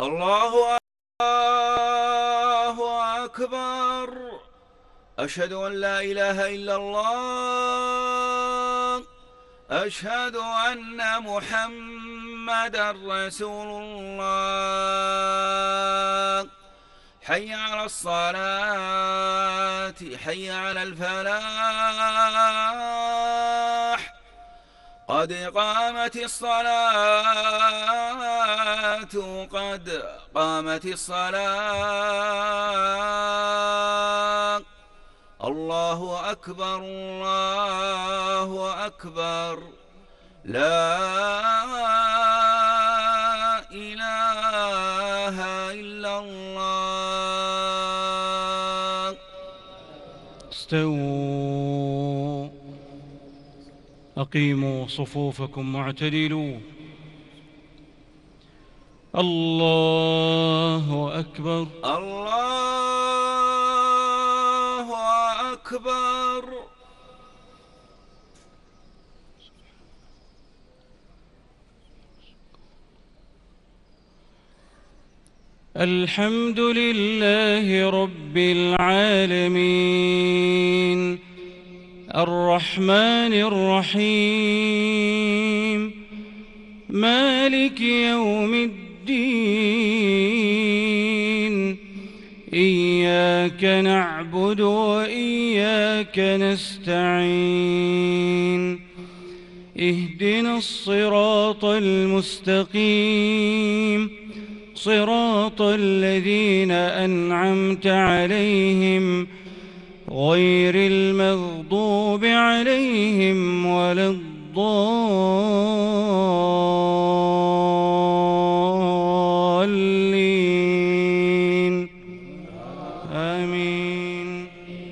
الله أكبر. أشهد أن لا إله إلا الله. أشهد أن محمدا رسول الله. حي على الصلاة، حي على الفلاح. قد قامت الصلاة، قد قامت الصلاة. الله أكبر، الله أكبر. لا إله إلا الله. استووا، أقيموا صفوفكم واعتدلوا. الله أكبر. الله أكبر. الحمد لله رب العالمين، الرحمن الرحيم، مالك يوم الدين. إياك نعبد وإياك نستعين. اهدنا الصراط المستقيم، صراط الذين أنعمت عليهم غير المغضوب عليهم ولا الضالين. آمين.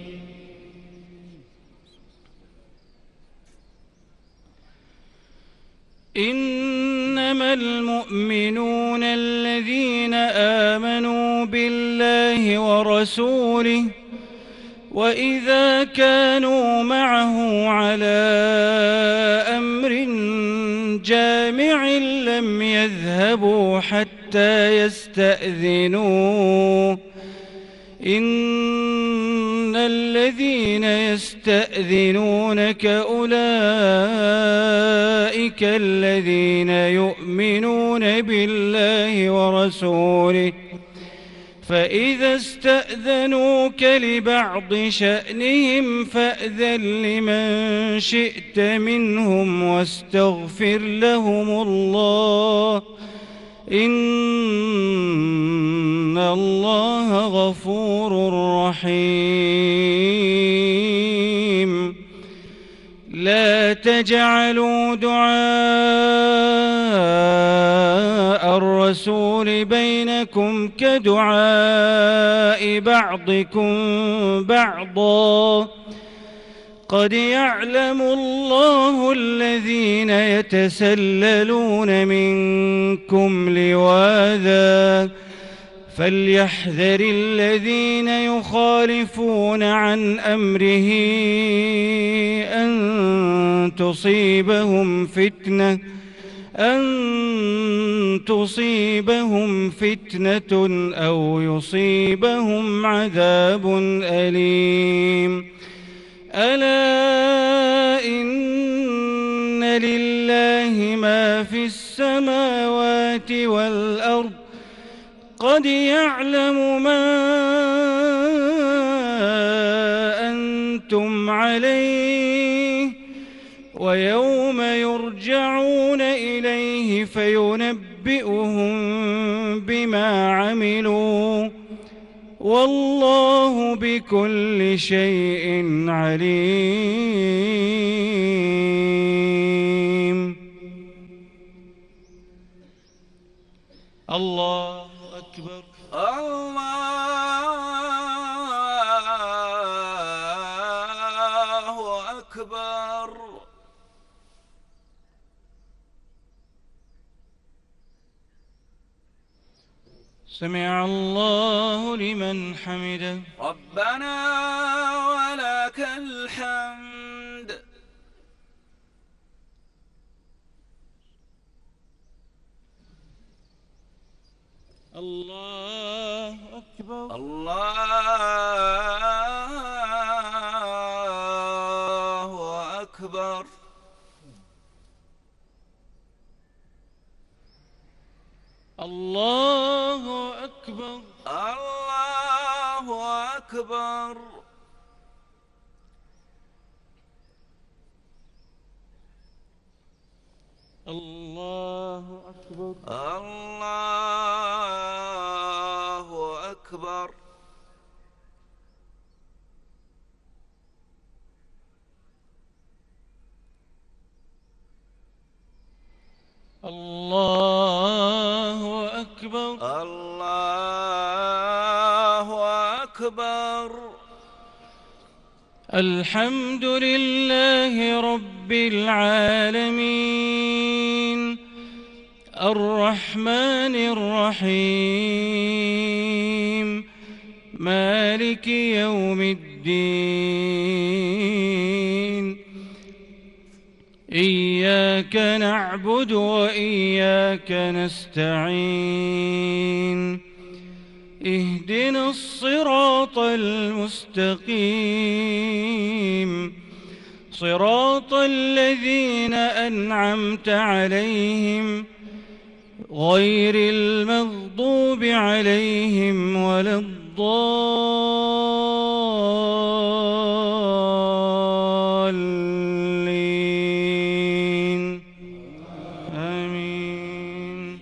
إنما المؤمنون الذين آمنوا بالله ورسوله، وإذا كانوا معه على أمر جامع لم يذهبوا حتى يستأذنوه. إن الذين يستأذنونك أولئك الذين يؤمنون بالله ورسوله، فإذا استأذنوك لبعض شأنهم فأذن لمن شئت منهم واستغفر لهم الله، إن الله غفور رحيم. لا تجعلوا دعاء الرسول بينكم كدعاء بعضكم بعضا، قد يعلم الله الذين يتسللون منكم لواذا، فليحذر الذين يخالفون عن أمره أن تصيبهم فتنة أو يصيبهم عذاب أليم. ألا إن لله ما في السماوات والأرض، قد يعلم ما أنتم عليه، ويوم يرجعون إليه فينبئهم بما عملوا، والله بكل شيء عليم. الله أكبر. الله أكبر. سمع الله لمن حمده. ربنا ولك الحمد. الله أكبر. الله أكبر. الله أكبر. الله أكبر. الله أكبر. الله أكبر. الله أكبر. الله أكبر. الحمد لله رب العالمين الرحمن الرحيم مالك يوم الدين إياك نعبد وإياك نستعين اهدنا الصراط المستقيم صراط الذين أنعمت عليهم غير المغضوب عليهم ولا الضالين آمين.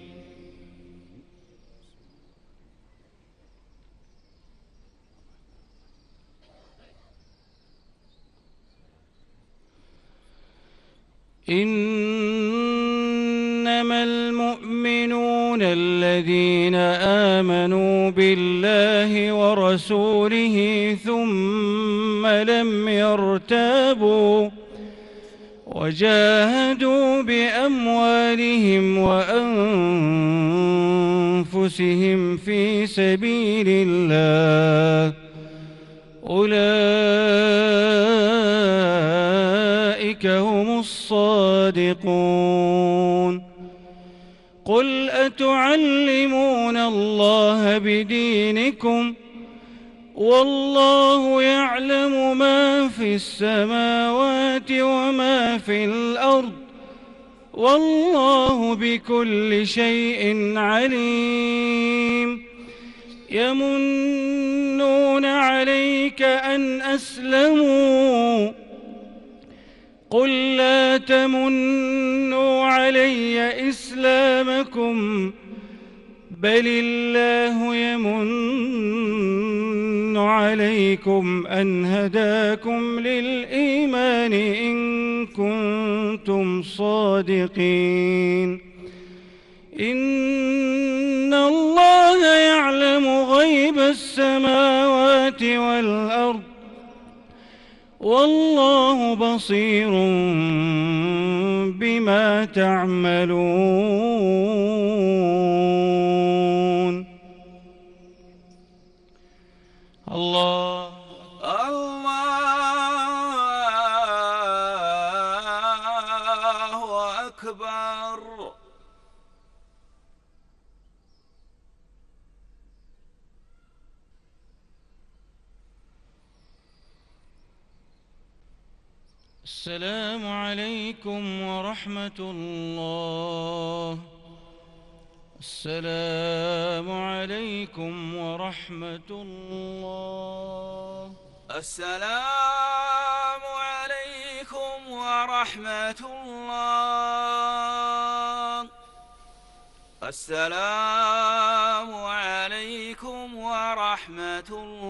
إنما المؤمنون الذين آمنوا بالله ورسوله ثم لم يرتابوا وجاهدوا بأموالهم وأنفسهم في سبيل الله أولئك هم الصادقون. قل أتعلمون الله بدينكم والله يعلم ما في السماوات وما في الأرض والله بكل شيء عليم. يمنون عليك أن أسلموا قل لا تمنوا علي إسلامكم بل الله يمن عليكم أن هداكم للإيمان إن كنتم صادقين. إن الله يعلم غيب السماوات والأرض والله بصير بما تعملون. الله أكبر. السلام عليكم ورحمة الله. السلام عليكم ورحمة الله. السلام عليكم ورحمة الله. السلام عليكم ورحمة الله.